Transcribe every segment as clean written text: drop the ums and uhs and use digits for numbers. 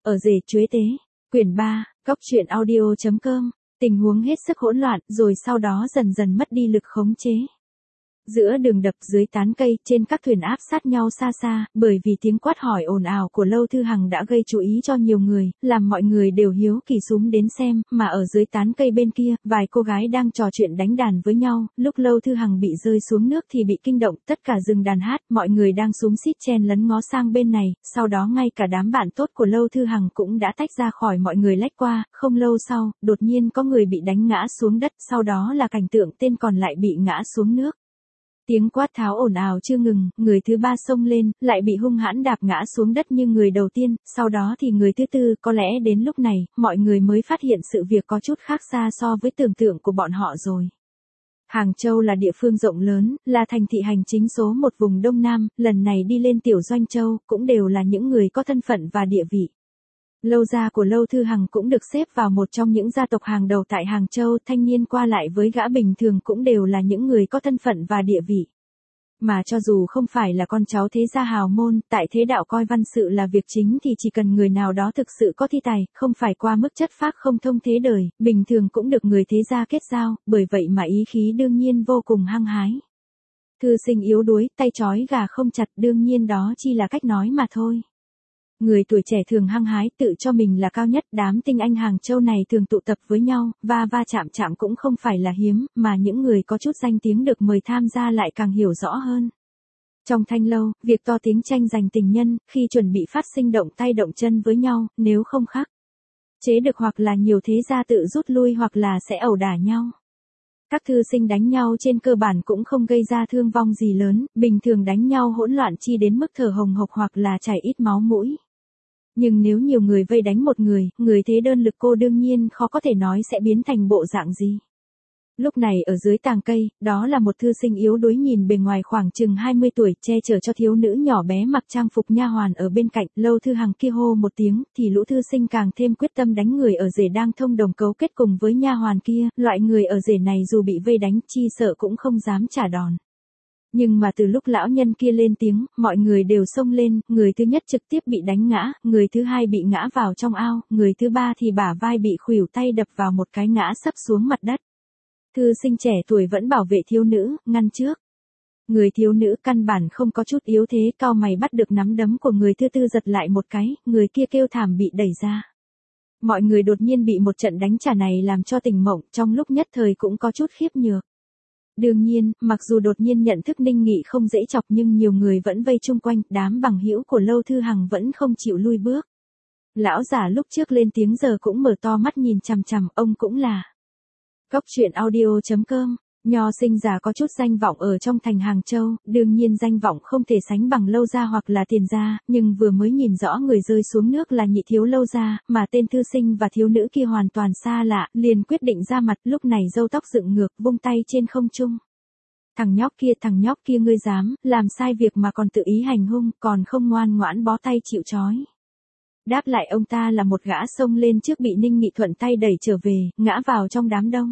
Ở rể chuế tế. Quyển 3, Cóc truyện audio.com. Tình huống hết sức hỗn loạn, rồi sau đó dần dần mất đi lực khống chế. Giữa đường đập, dưới tán cây, trên các thuyền áp sát nhau xa xa, bởi vì tiếng quát hỏi ồn ào của Lâu Thư Hằng đã gây chú ý cho nhiều người, làm mọi người đều hiếu kỳ xúm đến xem, mà ở dưới tán cây bên kia, vài cô gái đang trò chuyện đánh đàn với nhau, lúc Lâu Thư Hằng bị rơi xuống nước thì bị kinh động, tất cả dừng đàn hát, mọi người đang xúm xít chen lấn ngó sang bên này, sau đó ngay cả đám bạn tốt của Lâu Thư Hằng cũng đã tách ra khỏi mọi người lách qua, không lâu sau, đột nhiên có người bị đánh ngã xuống đất, sau đó là cảnh tượng tên còn lại bị ngã xuống nước. Tiếng quát tháo ồn ào chưa ngừng, người thứ ba xông lên, lại bị hung hãn đạp ngã xuống đất như người đầu tiên, sau đó thì người thứ tư, có lẽ đến lúc này, mọi người mới phát hiện sự việc có chút khác xa so với tưởng tượng của bọn họ rồi. Hàng Châu là địa phương rộng lớn, là thành thị hành chính số một vùng Đông Nam, lần này đi lên Tiểu Doanh Châu, cũng đều là những người có thân phận và địa vị. Lâu gia của Lâu Thư Hằng cũng được xếp vào một trong những gia tộc hàng đầu tại Hàng Châu, thanh niên qua lại với gã bình thường cũng đều là những người có thân phận và địa vị. Mà cho dù không phải là con cháu thế gia hào môn, tại thế đạo coi văn sự là việc chính thì chỉ cần người nào đó thực sự có thi tài, không phải qua mức chất phác không thông thế đời, bình thường cũng được người thế gia kết giao, bởi vậy mà ý khí đương nhiên vô cùng hăng hái. Thư sinh yếu đuối, tay trói gà không chặt, đương nhiên đó chỉ là cách nói mà thôi. Người tuổi trẻ thường hăng hái tự cho mình là cao nhất, đám tinh anh Hàng Châu này thường tụ tập với nhau, va chạm chạm cũng không phải là hiếm, mà những người có chút danh tiếng được mời tham gia lại càng hiểu rõ hơn. Trong thanh lâu, việc to tiếng tranh giành tình nhân, khi chuẩn bị phát sinh động tay động chân với nhau, nếu không khắc chế được hoặc là nhiều thế gia tự rút lui hoặc là sẽ ẩu đả nhau. Các thư sinh đánh nhau trên cơ bản cũng không gây ra thương vong gì lớn, bình thường đánh nhau hỗn loạn chi đến mức thở hồng hộc hoặc là chảy ít máu mũi. Nhưng nếu nhiều người vây đánh một người, người thế đơn lực cô đương nhiên khó có thể nói sẽ biến thành bộ dạng gì. Lúc này ở dưới tàng cây, đó là một thư sinh yếu đuối nhìn bề ngoài khoảng chừng 20 tuổi, che chở cho thiếu nữ nhỏ bé mặc trang phục nha hoàn ở bên cạnh. Lâu Thư Hằng kia hô một tiếng, thì lũ thư sinh càng thêm quyết tâm đánh người ở rể đang thông đồng cấu kết cùng với nha hoàn kia, loại người ở rể này dù bị vây đánh chi sợ cũng không dám trả đòn. Nhưng mà từ lúc lão nhân kia lên tiếng, mọi người đều xông lên, người thứ nhất trực tiếp bị đánh ngã, người thứ hai bị ngã vào trong ao, người thứ ba thì bả vai bị khuỷu tay đập vào một cái ngã sấp xuống mặt đất. Thư sinh trẻ tuổi vẫn bảo vệ thiếu nữ, ngăn trước. Người thiếu nữ căn bản không có chút yếu thế, cau mày bắt được nắm đấm của người thứ tư giật lại một cái, người kia kêu thảm bị đẩy ra. Mọi người đột nhiên bị một trận đánh trả này làm cho tỉnh mộng, trong lúc nhất thời cũng có chút khiếp nhược. Đương nhiên, mặc dù đột nhiên nhận thức Ninh Nghị không dễ chọc nhưng nhiều người vẫn vây chung quanh, đám bằng hữu của Lâu Thư Hằng vẫn không chịu lui bước. Lão giả lúc trước lên tiếng giờ cũng mở to mắt nhìn chằm chằm, ông cũng là Cóc truyện audio.com. Nho sinh giả có chút danh vọng ở trong thành Hàng Châu, đương nhiên danh vọng không thể sánh bằng Lâu gia hoặc là Tiền gia, nhưng vừa mới nhìn rõ người rơi xuống nước là nhị thiếu Lâu gia, mà tên thư sinh và thiếu nữ kia hoàn toàn xa lạ, liền quyết định ra mặt, lúc này râu tóc dựng ngược, vung tay trên không trung. Thằng nhóc kia ngươi dám, làm sai việc mà còn tự ý hành hung, còn không ngoan ngoãn bó tay chịu trói. Đáp lại ông ta là một gã xông lên trước bị Ninh Nghị thuận tay đẩy trở về, ngã vào trong đám đông.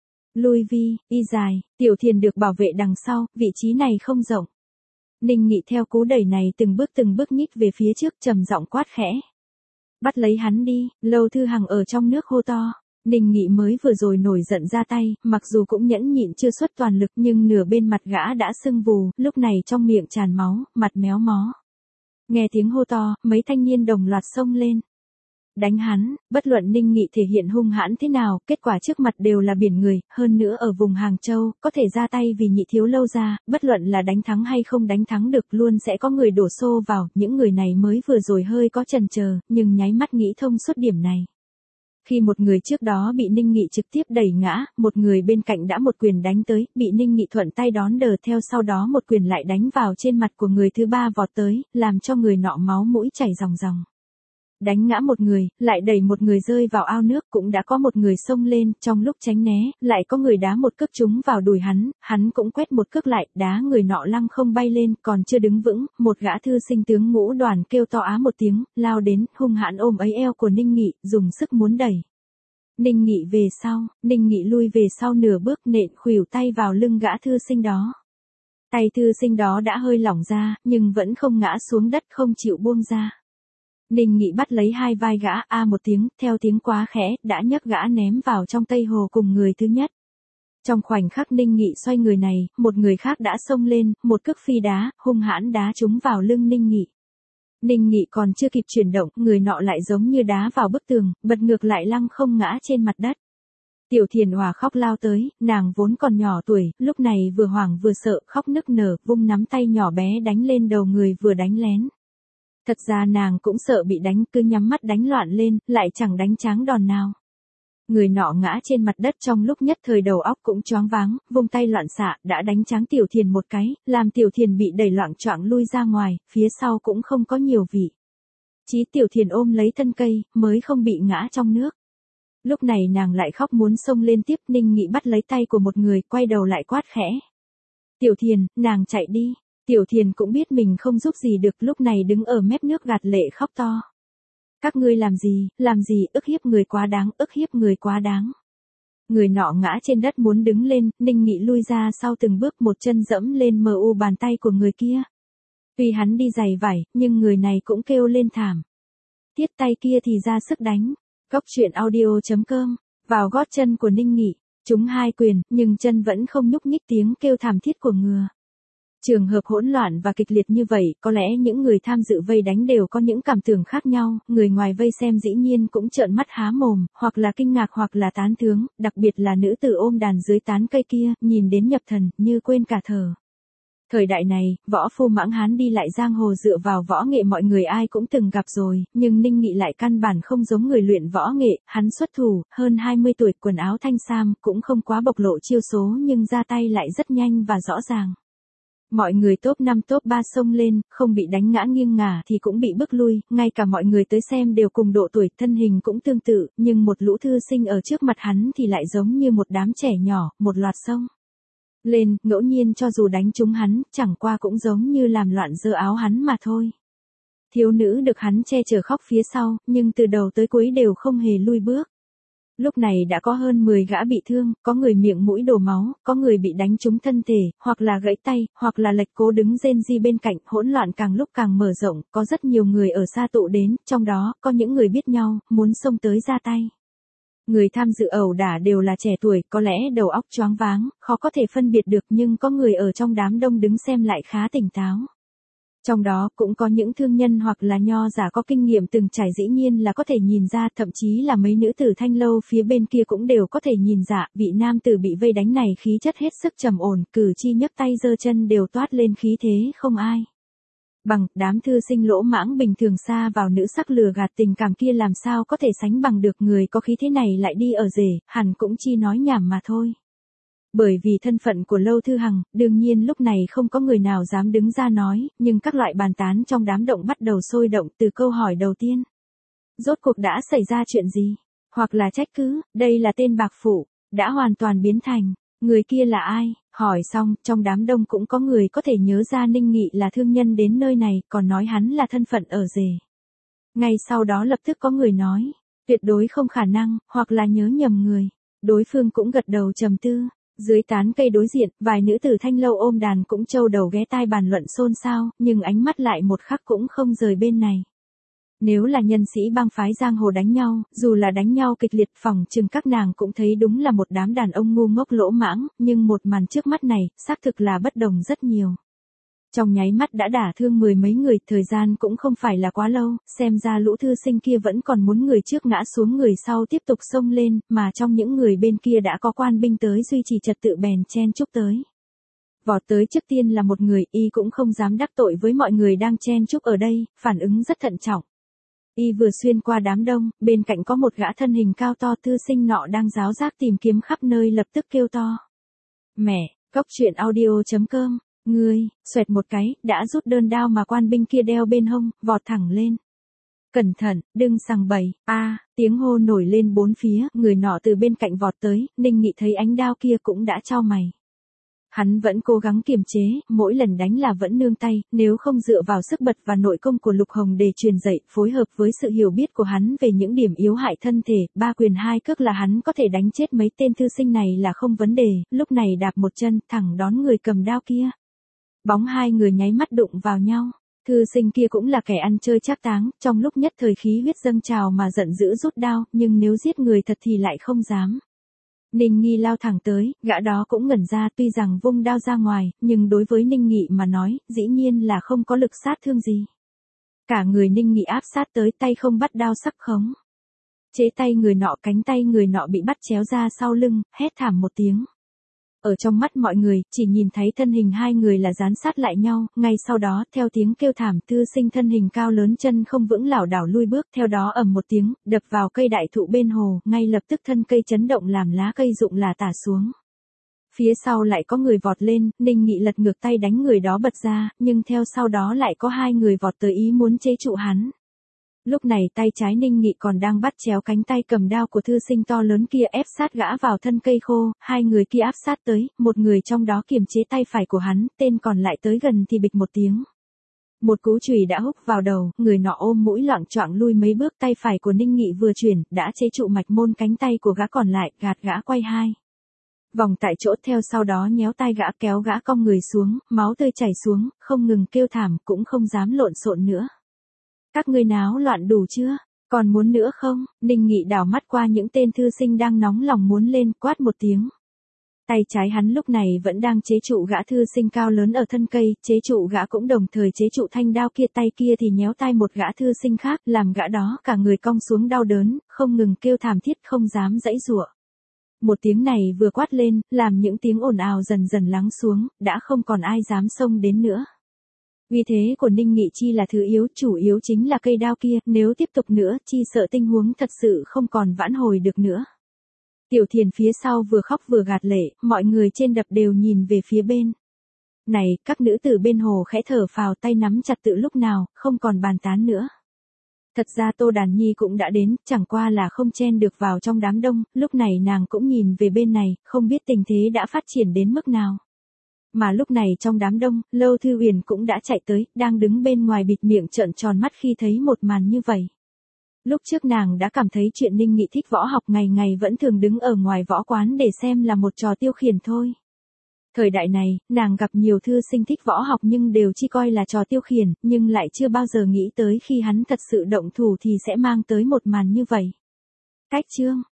Lui vi, y dài, Tiểu Thiền được bảo vệ đằng sau, vị trí này không rộng. Ninh Nghị theo cú đẩy này từng bước nhích về phía trước, trầm giọng quát khẽ. Bắt lấy hắn đi, Lâu Thư Hằng ở trong nước hô to. Ninh Nghị mới vừa rồi nổi giận ra tay, mặc dù cũng nhẫn nhịn chưa xuất toàn lực nhưng nửa bên mặt gã đã sưng vù, lúc này trong miệng tràn máu, mặt méo mó. Nghe tiếng hô to, mấy thanh niên đồng loạt xông lên. Đánh hắn, bất luận Ninh Nghị thể hiện hung hãn thế nào, kết quả trước mặt đều là biển người, hơn nữa ở vùng Hàng Châu, có thể ra tay vì nhị thiếu Lâu gia, bất luận là đánh thắng hay không đánh thắng được luôn sẽ có người đổ xô vào, những người này mới vừa rồi hơi có chần chờ, nhưng nháy mắt nghĩ thông suốt điểm này. Khi một người trước đó bị Ninh Nghị trực tiếp đẩy ngã, một người bên cạnh đã một quyền đánh tới, bị Ninh Nghị thuận tay đón đờ theo sau đó một quyền lại đánh vào trên mặt của người thứ ba vọt tới, làm cho người nọ máu mũi chảy ròng ròng. Đánh ngã một người, lại đẩy một người rơi vào ao nước, cũng đã có một người xông lên, trong lúc tránh né, lại có người đá một cước trúng vào đùi hắn cũng quét một cước lại, đá người nọ lăng không bay lên, còn chưa đứng vững, một gã thư sinh tướng Ngũ Đoàn kêu to á một tiếng, lao đến, hung hãn ôm ấy eo của Ninh Nghị, dùng sức muốn đẩy. Ninh Nghị lui về sau nửa bước, nện khuỷu tay vào lưng gã thư sinh đó. Tay thư sinh đó đã hơi lỏng ra, nhưng vẫn không ngã xuống đất, không chịu buông ra. Ninh Nghị bắt lấy hai vai gã, a một tiếng, theo tiếng quá khẽ, đã nhấc gã ném vào trong Tây Hồ cùng người thứ nhất. Trong khoảnh khắc Ninh Nghị xoay người này, một người khác đã xông lên, một cước phi đá, hung hãn đá trúng vào lưng Ninh Nghị. Ninh Nghị còn chưa kịp chuyển động, người nọ lại giống như đá vào bức tường, bật ngược lại lăng không ngã trên mặt đất. Tiểu Thiền Hòa khóc lao tới, nàng vốn còn nhỏ tuổi, lúc này vừa hoảng vừa sợ, khóc nức nở, vung nắm tay nhỏ bé đánh lên đầu người vừa đánh lén. Thật ra nàng cũng sợ bị đánh, cứ nhắm mắt đánh loạn lên, lại chẳng đánh tráng đòn nào. Người nọ ngã trên mặt đất trong lúc nhất thời đầu óc cũng choáng váng, vung tay loạn xạ, đã đánh tráng Tiểu Thiền một cái, làm Tiểu Thiền bị đẩy loạng choạng lui ra ngoài, phía sau cũng không có nhiều vị. Chí Tiểu Thiền ôm lấy thân cây, mới không bị ngã trong nước. Lúc này nàng lại khóc muốn xông lên tiếp, Ninh Nghị bắt lấy tay của một người, quay đầu lại quát khẽ. Tiểu Thiền, nàng chạy đi. Tiểu Thiền cũng biết mình không giúp gì được, lúc này đứng ở mép nước gạt lệ khóc to. Các ngươi làm gì, ức hiếp người quá đáng, ức hiếp người quá đáng. Người nọ ngã trên đất muốn đứng lên, Ninh Nghị lui ra sau từng bước, một chân dẫm lên mờ u bàn tay của người kia. Tuy hắn đi giày vải, nhưng người này cũng kêu lên thảm. Tiết tay kia thì ra sức đánh. Góc truyện audio.com, vào gót chân của Ninh Nghị, trúng hai quyền, nhưng chân vẫn không nhúc nhích, tiếng kêu thảm thiết của ngựa. Trường hợp hỗn loạn và kịch liệt như vậy, có lẽ những người tham dự vây đánh đều có những cảm tưởng khác nhau, người ngoài vây xem dĩ nhiên cũng trợn mắt há mồm, hoặc là kinh ngạc hoặc là tán thướng, đặc biệt là nữ tử ôm đàn dưới tán cây kia, nhìn đến nhập thần, như quên cả thở. Thời đại này, võ phu mãng hán đi lại giang hồ dựa vào võ nghệ mọi người ai cũng từng gặp rồi, nhưng Ninh Nghị lại căn bản không giống người luyện võ nghệ, hắn xuất thủ, hơn 20 tuổi, quần áo thanh sam, cũng không quá bộc lộ chiêu số nhưng ra tay lại rất nhanh và rõ ràng. Mọi người top 5 top 3 xông lên, không bị đánh ngã nghiêng ngả thì cũng bị bức lui, ngay cả mọi người tới xem đều cùng độ tuổi, thân hình cũng tương tự, nhưng một lũ thư sinh ở trước mặt hắn thì lại giống như một đám trẻ nhỏ, một loạt xông lên, ngẫu nhiên cho dù đánh trúng hắn, chẳng qua cũng giống như làm loạn giơ áo hắn mà thôi. Thiếu nữ được hắn che chở khóc phía sau, nhưng từ đầu tới cuối đều không hề lui bước. Lúc này đã có hơn 10 gã bị thương, có người miệng mũi đổ máu, có người bị đánh trúng thân thể, hoặc là gãy tay, hoặc là lệch cố đứng rên ri bên cạnh, hỗn loạn càng lúc càng mở rộng, có rất nhiều người ở xa tụ đến, trong đó, có những người biết nhau, muốn xông tới ra tay. Người tham dự ẩu đả đều là trẻ tuổi, có lẽ đầu óc choáng váng, khó có thể phân biệt được, nhưng có người ở trong đám đông đứng xem lại khá tỉnh táo. Trong đó cũng có những thương nhân hoặc là nho giả có kinh nghiệm từng trải, dĩ nhiên là có thể nhìn ra, thậm chí là mấy nữ tử thanh lâu phía bên kia cũng đều có thể nhìn ra, vị nam tử bị vây đánh này khí chất hết sức trầm ổn, cử chi nhấc tay giơ chân đều toát lên khí thế không ai bằng. Đám thư sinh lỗ mãng bình thường xa vào nữ sắc lừa gạt tình cảm kia làm sao có thể sánh bằng được, người có khí thế này lại đi ở rể, hẳn cũng chi nói nhảm mà thôi. Bởi vì thân phận của Lâu Thư Hằng, đương nhiên lúc này không có người nào dám đứng ra nói, nhưng các loại bàn tán trong đám động bắt đầu sôi động từ câu hỏi đầu tiên. Rốt cuộc đã xảy ra chuyện gì? Hoặc là trách cứ, đây là tên bạc phụ, đã hoàn toàn biến thành, người kia là ai? Hỏi xong, trong đám đông cũng có người có thể nhớ ra Ninh Nghị là thương nhân đến nơi này, còn nói hắn là thân phận ở rể. Ngay sau đó lập tức có người nói, tuyệt đối không khả năng, hoặc là nhớ nhầm người. Đối phương cũng gật đầu trầm tư. Dưới tán cây đối diện, vài nữ tử thanh lâu ôm đàn cũng trâu đầu ghé tai bàn luận xôn xao, nhưng ánh mắt lại một khắc cũng không rời bên này. Nếu là nhân sĩ bang phái giang hồ đánh nhau, dù là đánh nhau kịch liệt, phỏng chừng các nàng cũng thấy đúng là một đám đàn ông ngu ngốc lỗ mãng, nhưng một màn trước mắt này, xác thực là bất đồng rất nhiều. Trong nháy mắt đã đả thương 10 mấy người, thời gian cũng không phải là quá lâu, xem ra lũ thư sinh kia vẫn còn muốn người trước ngã xuống người sau tiếp tục xông lên, mà trong những người bên kia đã có quan binh tới duy trì trật tự bèn chen chúc tới. Vọt tới trước tiên là một người, y cũng không dám đắc tội với mọi người đang chen chúc ở đây, phản ứng rất thận trọng. Y vừa xuyên qua đám đông, bên cạnh có một gã thân hình cao to, thư sinh nọ đang ráo rác tìm kiếm khắp nơi lập tức kêu to. Mẹ, góc truyện audio.com. Ngươi, xoẹt một cái, đã rút đơn đao mà quan binh kia đeo bên hông, vọt thẳng lên. Cẩn thận, đừng sằng bậy, tiếng hô nổi lên bốn phía, người nọ từ bên cạnh vọt tới, Ninh Nghị thấy ánh đao kia cũng đã chau mày. Hắn vẫn cố gắng kiềm chế, mỗi lần đánh là vẫn nương tay, nếu không dựa vào sức bật và nội công của Lục Hồng để truyền dạy, phối hợp với sự hiểu biết của hắn về những điểm yếu hại thân thể, 3 quyền 2 cước là hắn có thể đánh chết mấy tên thư sinh này là không vấn đề, lúc này đạp một chân, thẳng đón người cầm đao kia. Bóng hai người nháy mắt đụng vào nhau. Thư sinh kia cũng là kẻ ăn chơi trác táng, trong lúc nhất thời khí huyết dâng trào mà giận dữ rút đao, nhưng nếu giết người thật thì lại không dám. Ninh Nghi lao thẳng tới, gã đó cũng ngẩn ra, tuy rằng vung đao ra ngoài, nhưng đối với Ninh Nghị mà nói, dĩ nhiên là không có lực sát thương gì. Cả người Ninh Nghị áp sát tới, tay không bắt đao sắc khống. Chế tay người nọ, cánh tay người nọ bị bắt chéo ra sau lưng, hét thảm một tiếng. Ở trong mắt mọi người, chỉ nhìn thấy thân hình hai người là dán sát lại nhau, ngay sau đó, theo tiếng kêu thảm, thư sinh thân hình cao lớn chân không vững lảo đảo lui bước, theo đó ầm một tiếng, đập vào cây đại thụ bên hồ, ngay lập tức thân cây chấn động làm lá cây rụng là tả xuống. Phía sau lại có người vọt lên, Ninh Nghị lật ngược tay đánh người đó bật ra, nhưng theo sau đó lại có hai người vọt tới ý muốn chế trụ hắn. Lúc này tay trái Ninh Nghị còn đang bắt chéo cánh tay cầm đao của thư sinh to lớn kia ép sát gã vào thân cây khô, hai người kia áp sát tới, một người trong đó kiềm chế tay phải của hắn, tên còn lại tới gần thì bịch một tiếng. Một cú chùy đã húc vào đầu, người nọ ôm mũi loạng choạng lui mấy bước, tay phải của Ninh Nghị vừa chuyển, đã chế trụ mạch môn cánh tay của gã còn lại, gạt gã quay hai vòng tại chỗ, theo sau đó nhéo tay gã kéo gã cong người xuống, máu tươi chảy xuống, không ngừng kêu thảm, cũng không dám lộn xộn nữa. Các ngươi náo loạn đủ chưa? Còn muốn nữa không? Ninh Nghị đảo mắt qua những tên thư sinh đang nóng lòng muốn lên, quát một tiếng. Tay trái hắn lúc này vẫn đang chế trụ gã thư sinh cao lớn ở thân cây, chế trụ gã cũng đồng thời chế trụ thanh đao kia, tay kia thì nhéo tay một gã thư sinh khác, làm gã đó cả người cong xuống đau đớn, không ngừng kêu thảm thiết, không dám giãy giụa. Một tiếng này vừa quát lên, làm những tiếng ồn ào dần dần lắng xuống, đã không còn ai dám xông đến nữa. Uy thế của Ninh Nghị chi là thứ yếu, chủ yếu chính là cây đao kia, nếu tiếp tục nữa, chi sợ tình huống thật sự không còn vãn hồi được nữa. Tiểu Thiền phía sau vừa khóc vừa gạt lệ, mọi người trên đập đều nhìn về phía bên. Này, các nữ tử bên hồ khẽ thở phào, tay nắm chặt tự lúc nào, không còn bàn tán nữa. Thật ra Tô Đàn Nhi cũng đã đến, chẳng qua là không chen được vào trong đám đông, lúc này nàng cũng nhìn về bên này, không biết tình thế đã phát triển đến mức nào. Mà lúc này trong đám đông, Lâu Thư Huyền cũng đã chạy tới, đang đứng bên ngoài bịt miệng trợn tròn mắt khi thấy một màn như vậy. Lúc trước nàng đã cảm thấy chuyện Ninh Nghị thích võ học, ngày ngày vẫn thường đứng ở ngoài võ quán để xem là một trò tiêu khiển thôi. Thời đại này, nàng gặp nhiều thư sinh thích võ học nhưng đều chỉ coi là trò tiêu khiển, nhưng lại chưa bao giờ nghĩ tới khi hắn thật sự động thủ thì sẽ mang tới một màn như vậy. Cách chương